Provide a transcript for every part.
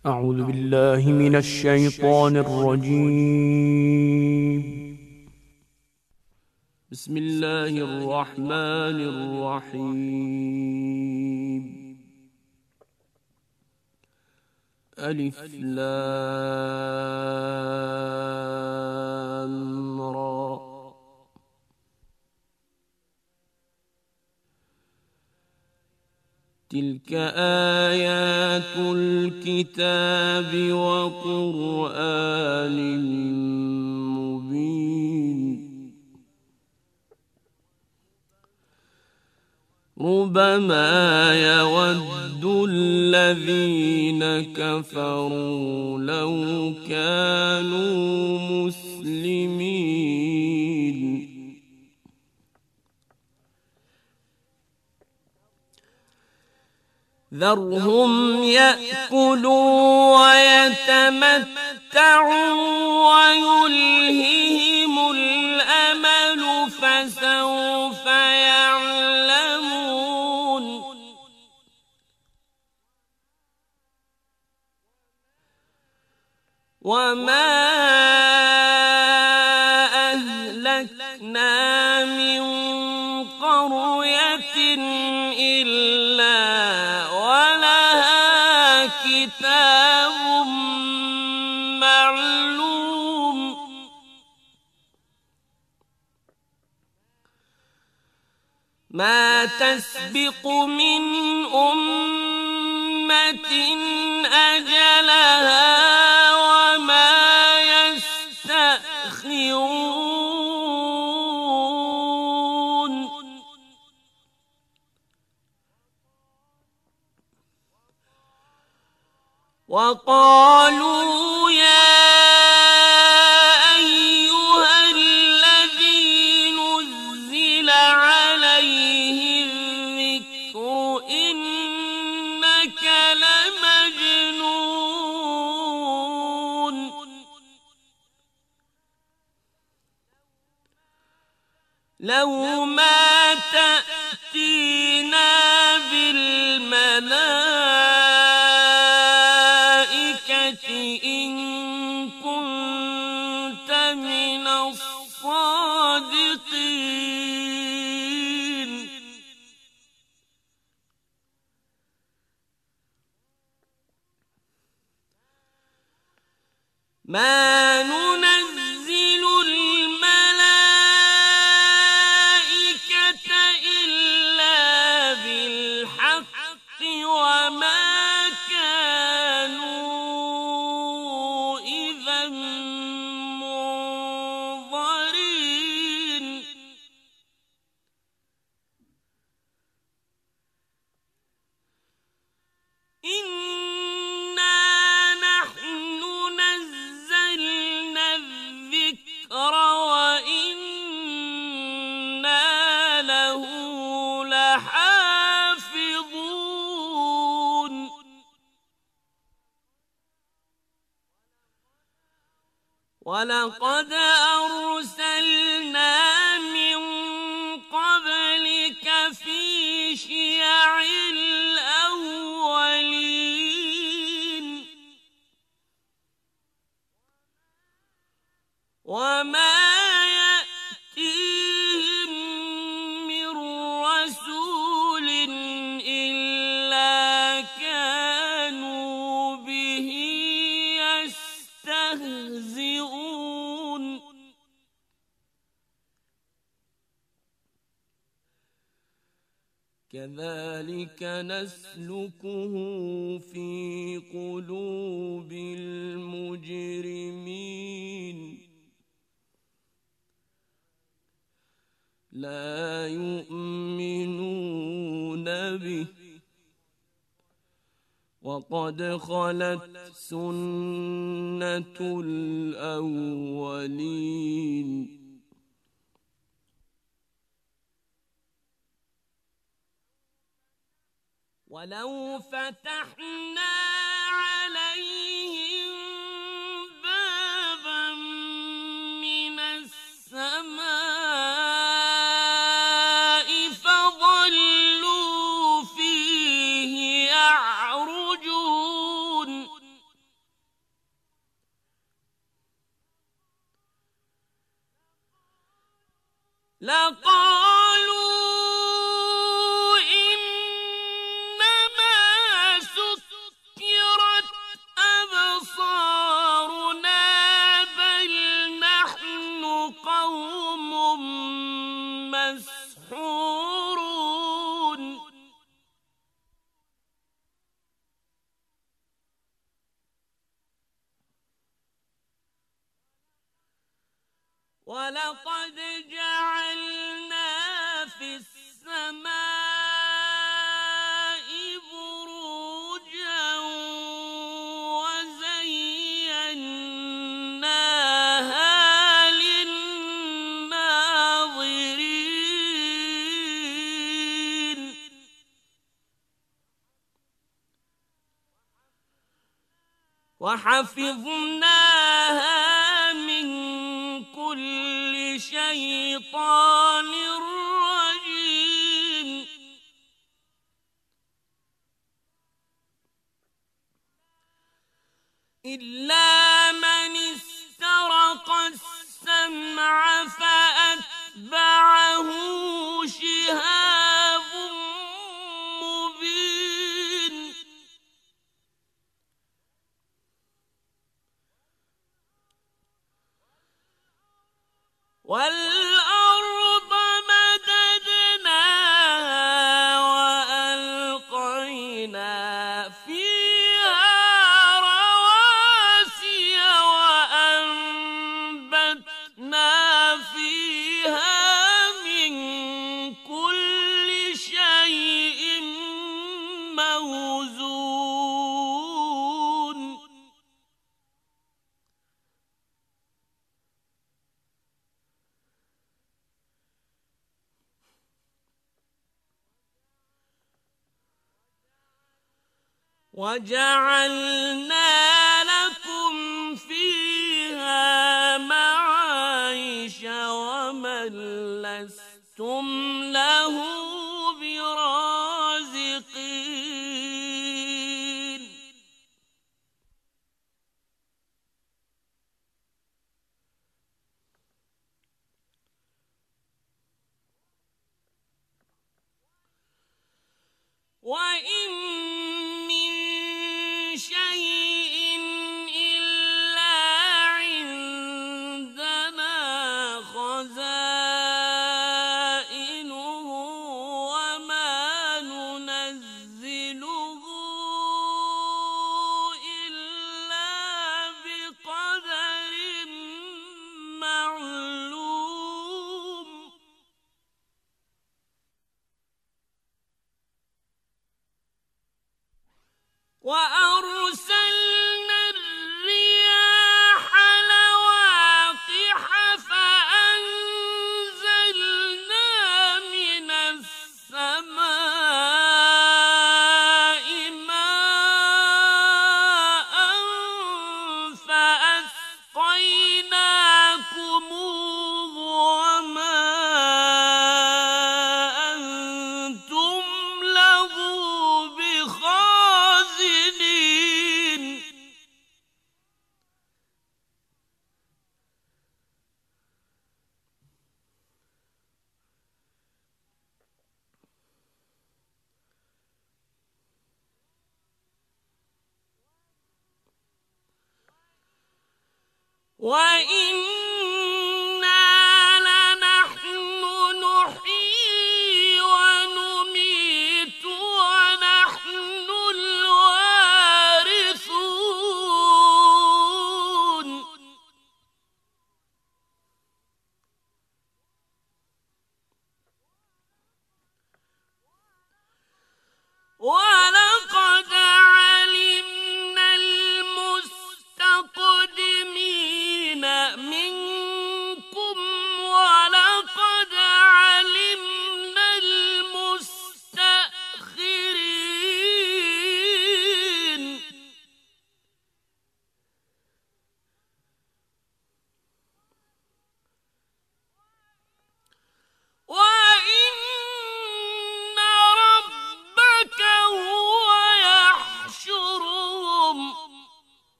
أعوذ بالله من الشيطان الرجيم. بسم الله الرحمن الرحيم. ألف لام را. تلك آيات الكتاب وقرآن مبين. ربما يود الذين كفروا لو كانوا مسلمين. ذرهم يأكلوا ويتمتعوا ويلههم الأمل فسوف يعلمون. وما أهلكنا من قرية إلا ولها كتاب معلوم. ما تسبق من أمة أجلها وما يستأخرون. وقالوا يا أيها الذي نزل عليه الذكر إنك لمجنون. لو ما تأتينا بالملائكة إن كنت من الصادقين. ما ننزل الملائكة إلا بالحق وما كانوا إذا منظرين. إنا نحن نزلنا الذكر وإنا له لحافظون. ولقد أرسلنا من قبلك في شيع الأولين. وما يأتيهم من رسول إلا كانوا به يستهزئون. كذلك نسلكه في قلوب المجرمين. لا يؤمنون به وقد خلت سنة الأولين. ولو فتحنا عليهم بابا من السماء فظلوا فيه يعرجون. لقالوا إنما سكرت أبصارنا بل نحن قوم مسحورون ولقد جعلنا في السماء بروجا وزيناها للناظرين وحفظناها من كل شيطان رجيم إلا من استرق السمع فأتبعه شهاب مبين والأرض مددناها وألقينا فيها رواسي وأنبتنا فيها من كل شيء موزون وجعلنا لكم فيها معايش ومن لستم له برازقين وإن من شيء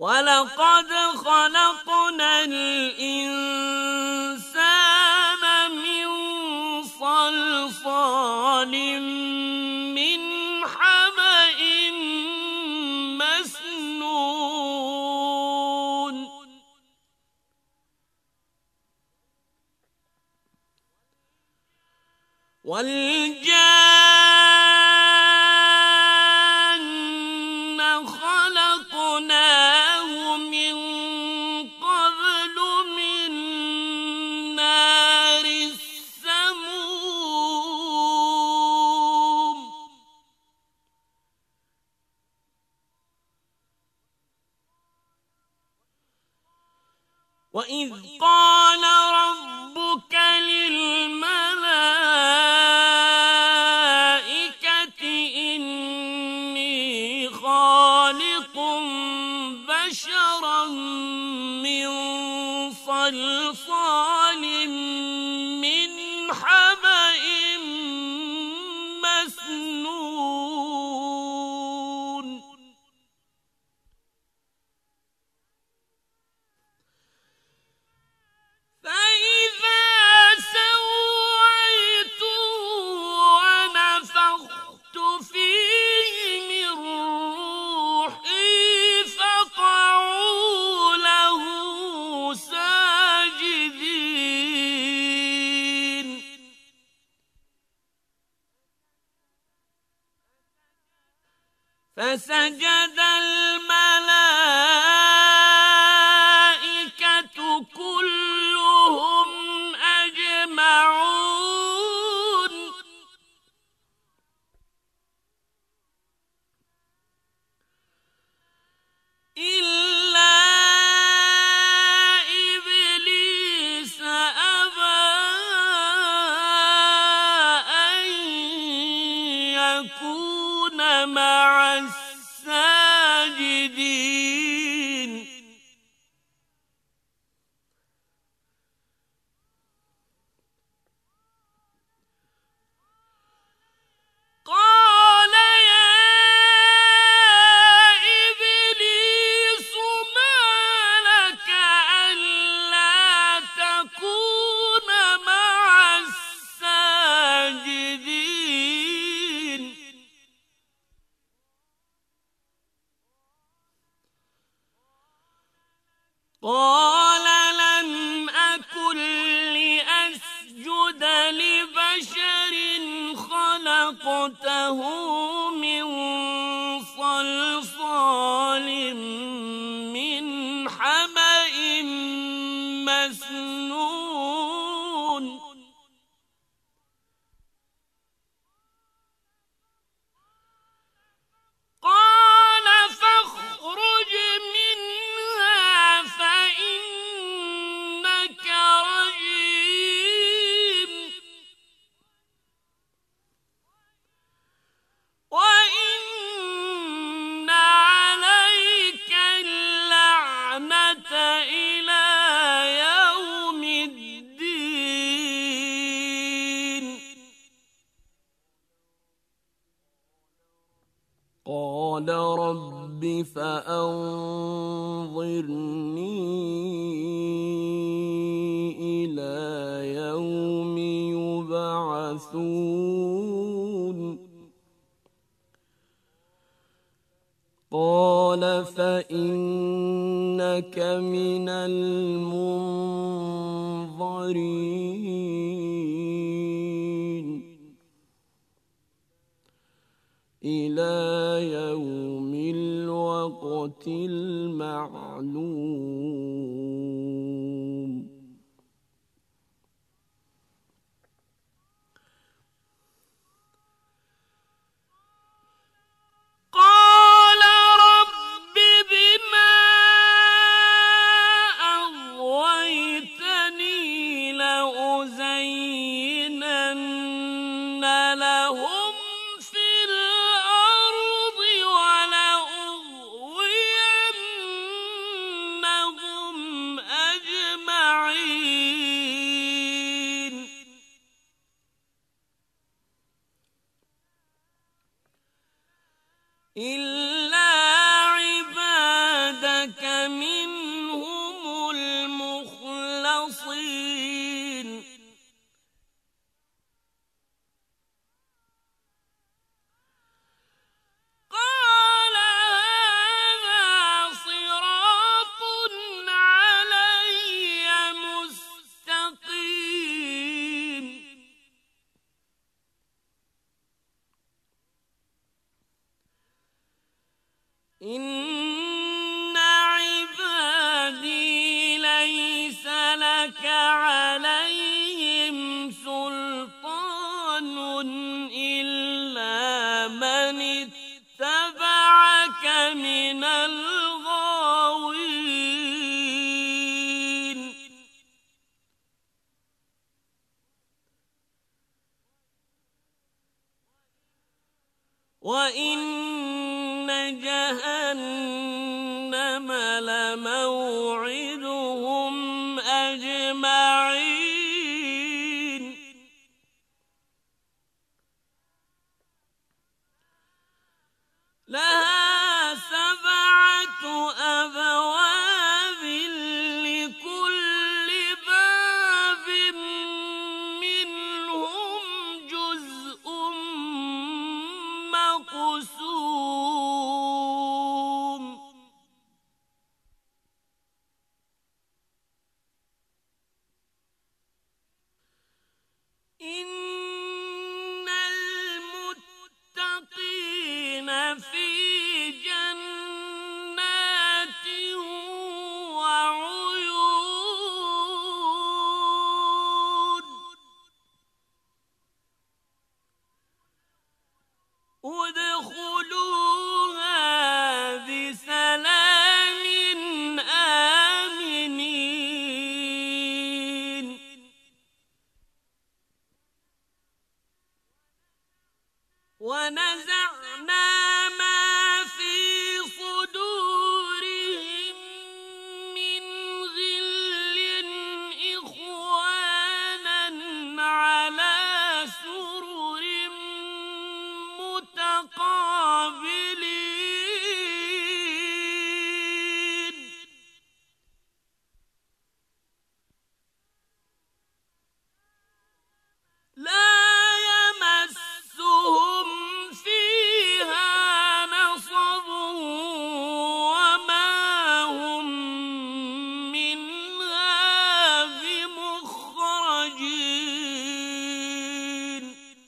وَلَقَدْ خَلَقْنَا الْإِنسَانَ مِنْ صَلْصَالٍ مِنْ حَمَإٍ مَسْنُونٍ وَالْجَانَّ خَلَقْنَاهُ مِنْ قَبْلُ مِنْ نَارِ السَّمُومِ وَإِذْ قَالَ رَبُّكَ لِلْمَلَائِكَةِ إِنِّي خَالِقٌ بَشَرًا مِّن صَلْصَالٍ مِّنْ حَمَإٍ مَّسْنُونٍ فَإِذَا سَوَّيْتُهُ وَنَفَخْتُ فِيهِ مِن رُّوحِي فَقَعُوا لَهُ سَاجِدِينَ فَسَجَدَ الْمَلَائِكَةُ كُلُّهُمْ أَجْمَعُونَ إِلَّا إِبْلِيسَ أَبَىٰ أَن يَكُونَ مَعَ السَّاجِدِينَ قَالَ يَا إِبْلِيسُ مَا لَكَ أَلَّا تَكُونَ مَعَ السَّاجِدِينَ قَالَ لَمْ أَكُن لِّأَسْجُدَ لِبَشَرٍ خَلَقْتَهُ مِن صَلْصَالٍ مِّنْ حَمَإٍ مَّسْنُونٍ قَالَ فَاخْرُجْ مِنْهَا فَإِنَّكَ رَجِيمٌ وَإِنَّ عَلَيْكَ اللَّعْنَةَ إِلَىٰ يَوْمِ الدِّينِ قَالَ رَبِّ فَأَنظِرْنِي إِلَىٰ يَوْمِ يُبْعَثُونَ قَالَ فَإِنَّكَ مِنَ الْمُنظَرِينَ إِلَىٰ يَوْمِ الْوَقْتِ الْمَعْلُومِ قَالَ رَبِّ بِمَا أَغْوَيْتَنِي لَأُزَيِّنَنَّ لَهُمْ فِي الْأَرْضِ وَلَأُغْوِيَنَّهُمْ أَجْمَعِينَ إِلَّا عِبَادَكَ وإن جهنم لموعدهم أجمعين لها 7 أبواب لكل باب منهم جزء مقسوم إن المتقين في جنات وعيون ادخلوها بسلام آمنين ونزعنا ما في صدورهم من غل إخوانا على سرر متقابلين لا يمسهم فيها نصب وما هم منها بمخرجين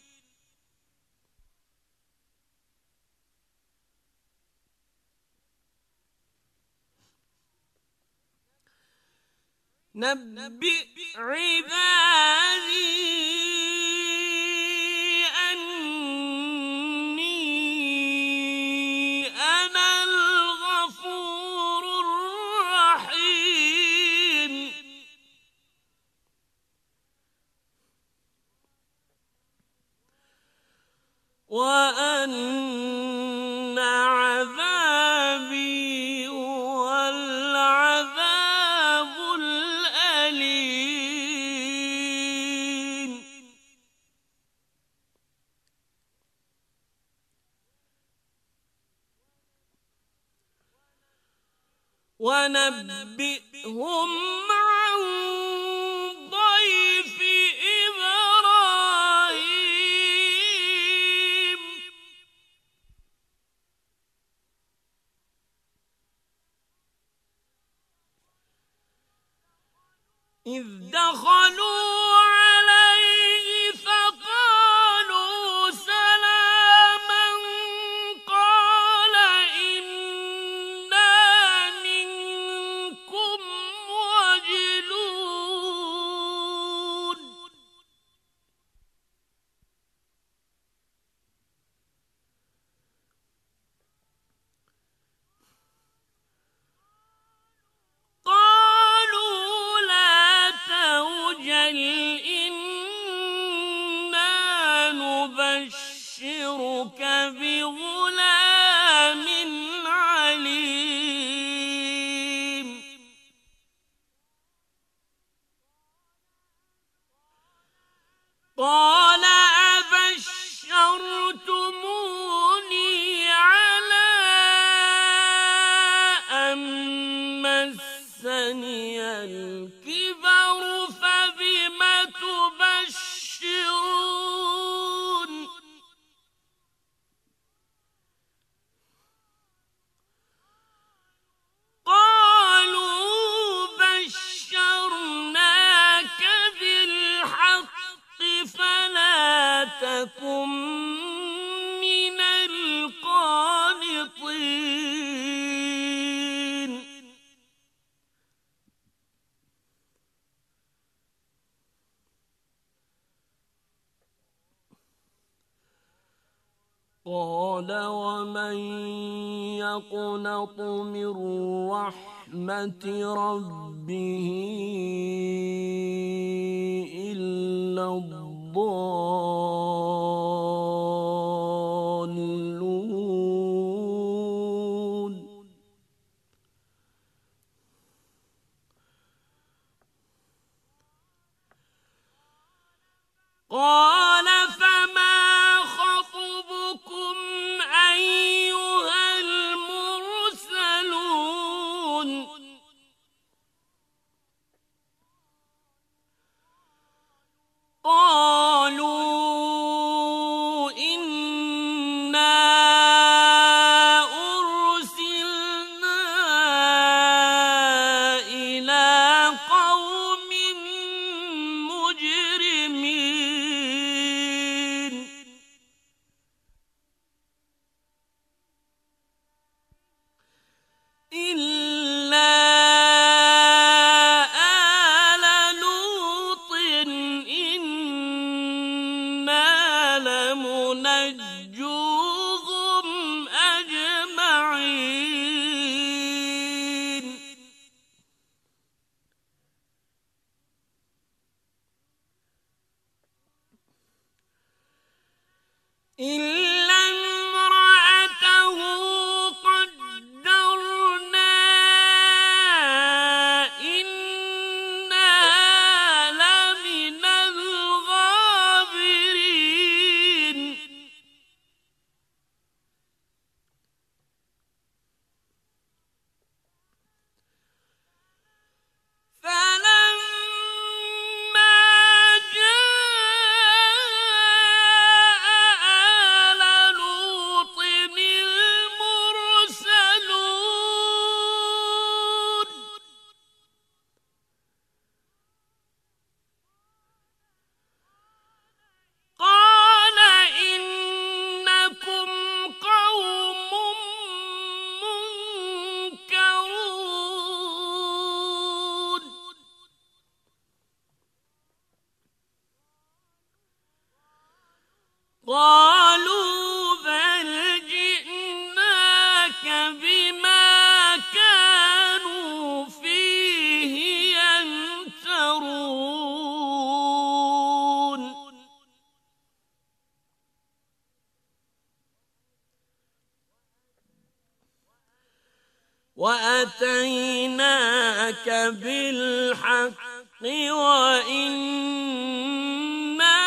نبئ عبادي أني أنا الغفور الرحيم وأن عذابي هو العذاب الأليم ونبئهم عن ضيف إبراهيم إذ دخلوا عليه فقالوا سلاما قال إنا منكم وجلون قالوا لا توجل إنا نبشرك بغلام عليم قال أبشرتموني على أن مسني الكبر فبم تبشرون قالوا بشرناك بالحق فلا تكن من القانطين قال ومن يقنط من رحمة ربه إلا الضالون نجوهم أجمعين إلا امرأته قدرنا إنها لمن الغابرين فلما جاء آل لوط المرسلون قال إنكم قوم منكرون قالوا بل جئناك بما كانوا فيه يمترون وأتيناك بالحق وإنا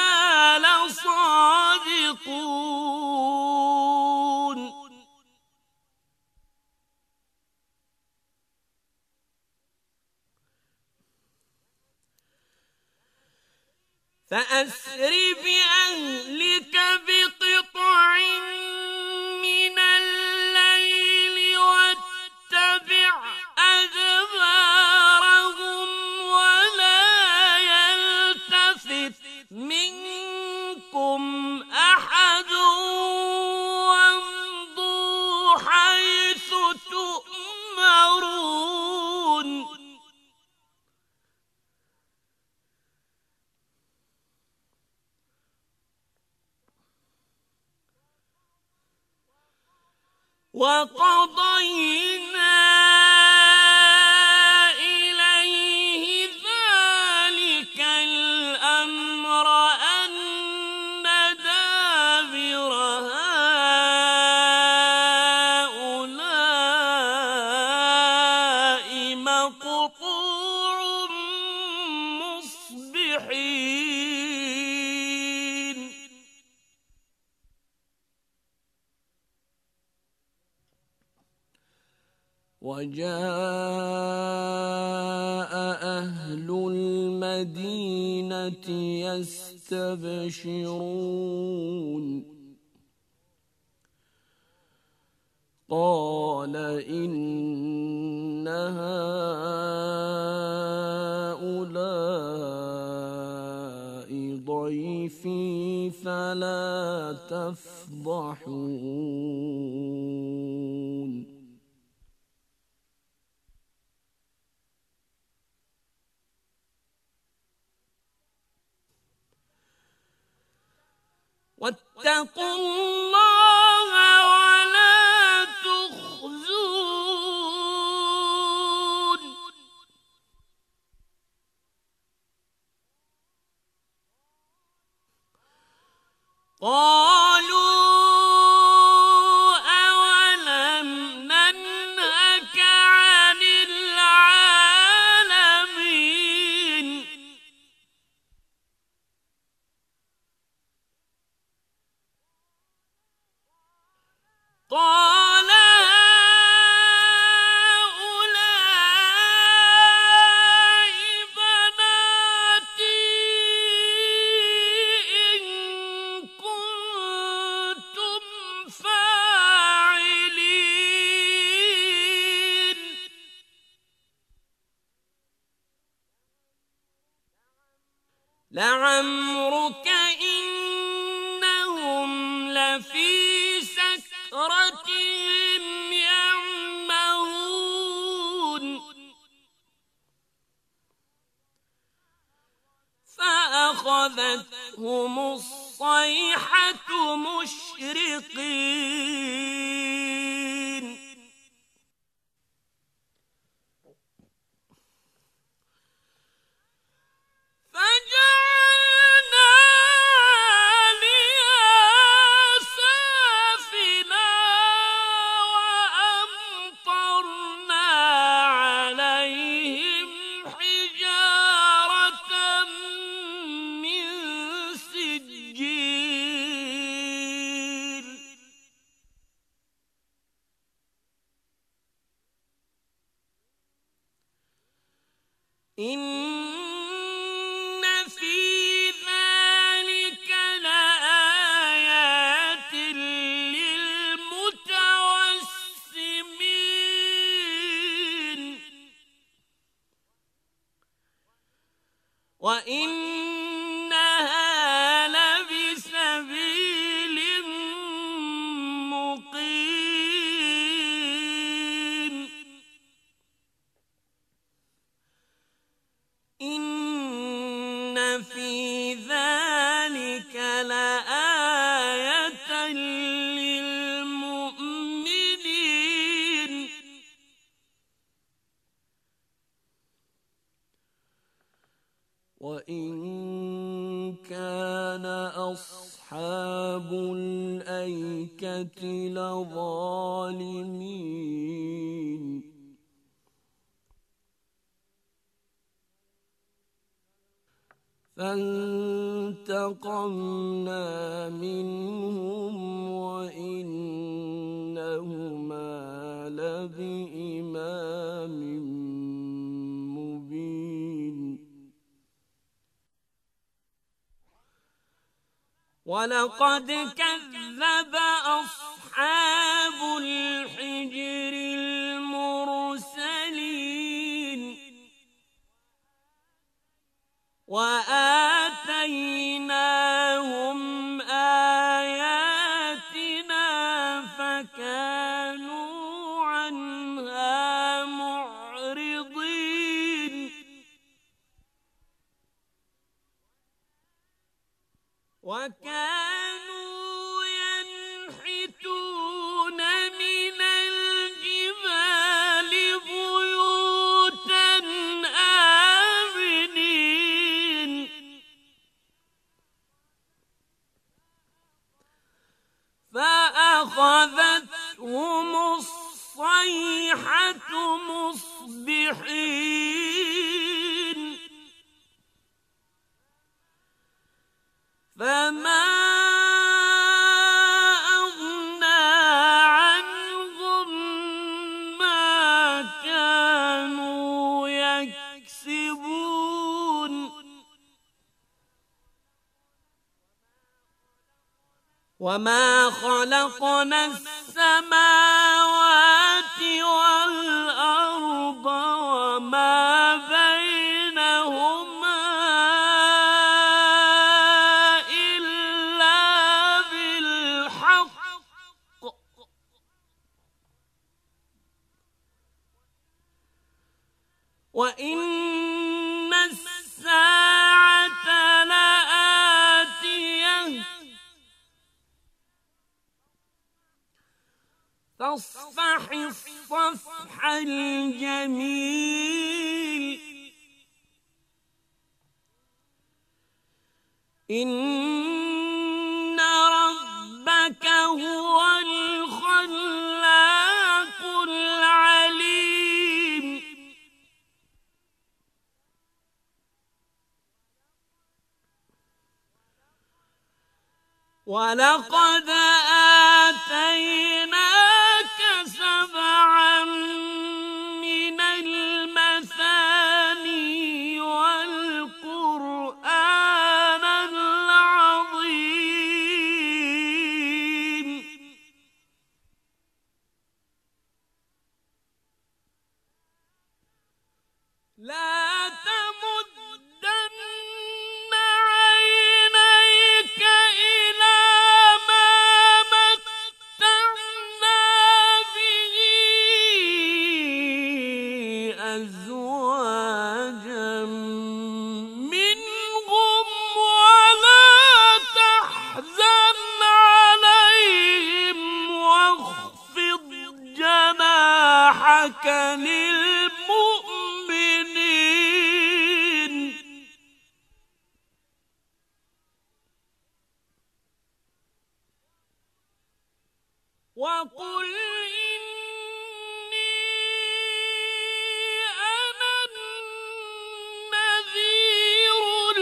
لصادقون فأسر بأهلك بقطع من الليل واتبع أدبارهم ولا يلتفت منكم أحد وامضوا حيث تؤمرون وقضينا إليه ذلك الأمر أن دابر هؤلاء مقطوع مصبحين وجاء أهل المدينة يستبشرون قال إن هؤلاء ضيفي فلا تفضحون واتقوا الله ولا تخزون قالوا أولم ننهك عن العالمين قال هؤلاء بناتي إن كنتم فاعلين لعمرك إنهم لفي سكرتهم يعمهون فأخذتهم الصيحة مشرقين فجعلنا عاليها سافلها وأمطرنا عليهم حجارة من سجيل إن في ذلك لآيات للمتوسمين وإنها لبسبيل مقيم إن في ذلك لآية للمؤمنين وإن كان أصحاب الأيكة لظالمين فانتقمنا منهم وإنهما لبإمام مبين ولقد كذب أصحاب الحجر المرسلين وآتيناهم آياتنا فكانوا عنها معرضين وكانوا ينحتون من الجبال بيوتا آمنين فأخذتهم الصيحة مصبحين فما أغنى عنهم ما كانوا يكسبون وما خلقنا السماوات والأرض وما بينهما إلا بالحق وإن الساعة لآتية فاصفح الصفح الجميل إن ربك هو الخلاق العليم ولقد آتيناك سبعا من المثاني والقرآن العظيم لا تمدن عينيك إلى ما متعنا وَمَا كَانَ لِلْمُؤْمِنِينَ وَقُلْ إِنِّي أَنَا النَّذِيرُ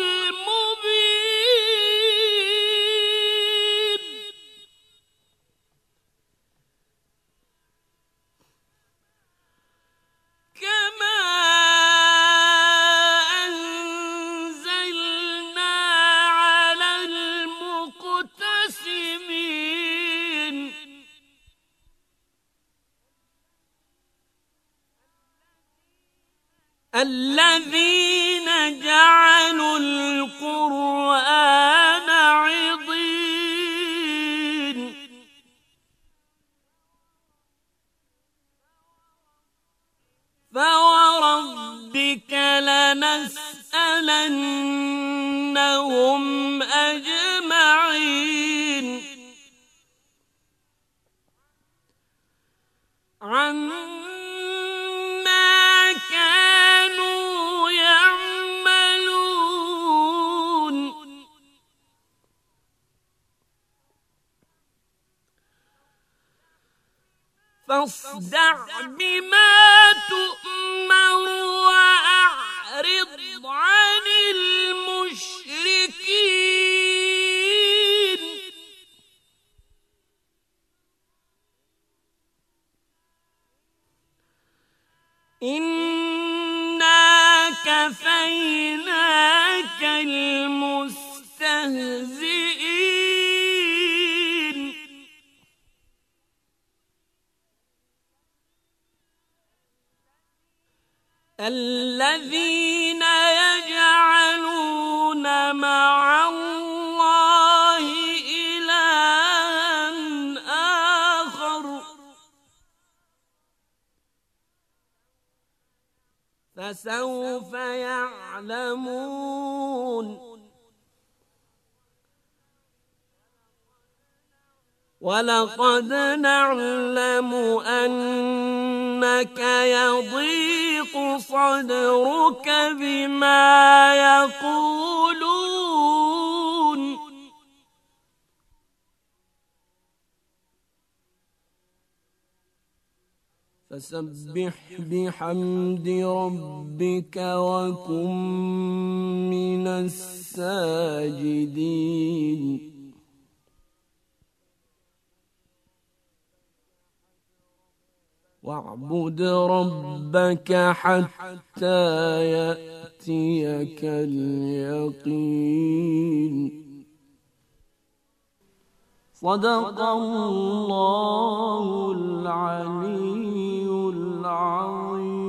الْمُبِينُ كَمَا أَنزَلْنَا عَلَى الْمُقْتَسِمِينَ الَّذِينَ جَعَلُوا الْقُرْآنَ عِضِينَ فَوَرَبِّكَ لَنَسْأَلَنَّهُمْ أَجْمَعِينَ عَمَّا كَانُوا يَعْمَلُونَ فاصدع بما تؤمر وأعرض عن المشركين إنا كفيناك المستهزئين الذين يجعلون مع الله إلها آخر فسوف يعلمون وَلَقَدْ نَعْلَمُ أَنَّكَ يَضِيقُ صَدْرُكَ بِمَا يَقُولُونَ فَسَبِّحْ بِحَمْدِ رَبِّكَ وَكُن مِّنَ السَّاجِدِينَ وَاعْبُدْ رَبَّكَ حَتَّى يَأْتِيَكَ الْيَقِينُ. صدق الله العلي العظيم.